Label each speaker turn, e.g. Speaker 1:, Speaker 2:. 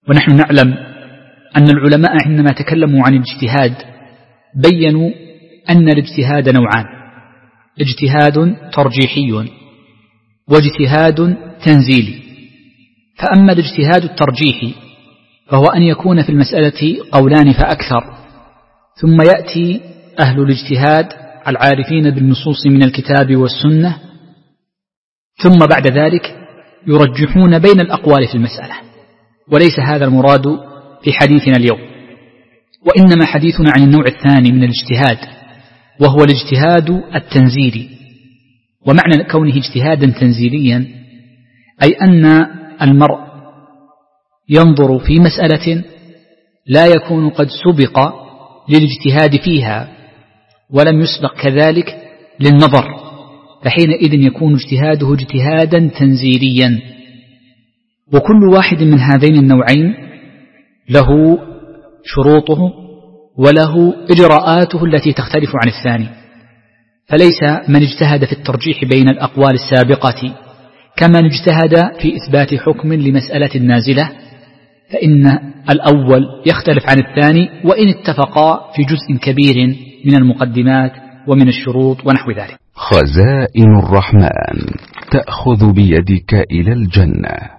Speaker 1: ونحن نعلم أن العلماء عندما تكلموا عن الاجتهاد بيّنوا أن الاجتهاد نوعان: اجتهاد ترجيحي واجتهاد تنزيلي. فأما الاجتهاد الترجيحي فهو أن يكون في المسألة قولان فأكثر، ثم يأتي أهل الاجتهاد العارفين بالنصوص من الكتاب والسنة ثم بعد ذلك يرجحون بين الأقوال في المسألة. وليس هذا المراد في حديثنا اليوم، وإنما حديثنا عن النوع الثاني من الاجتهاد، وهو الاجتهاد التنزيلي. ومعنى كونه اجتهادا تنزيليا أي أن المرء ينظر في مسألة لا يكون قد سبق للاجتهاد فيها ولم يسبق كذلك للنظر، فحينئذ يكون اجتهاده اجتهادا تنزيليا. وكل واحد من هذين النوعين له شروطه وله إجراءاته التي تختلف عن الثاني، فليس من اجتهد في الترجيح بين الأقوال السابقة كمن اجتهد في إثبات حكم لمسألة نازلة، فإن الأول يختلف عن الثاني وإن اتفقا في جزء كبير من المقدمات ومن الشروط ونحو ذلك.
Speaker 2: خزائن الرحمن تأخذ بيدك إلى الجنة.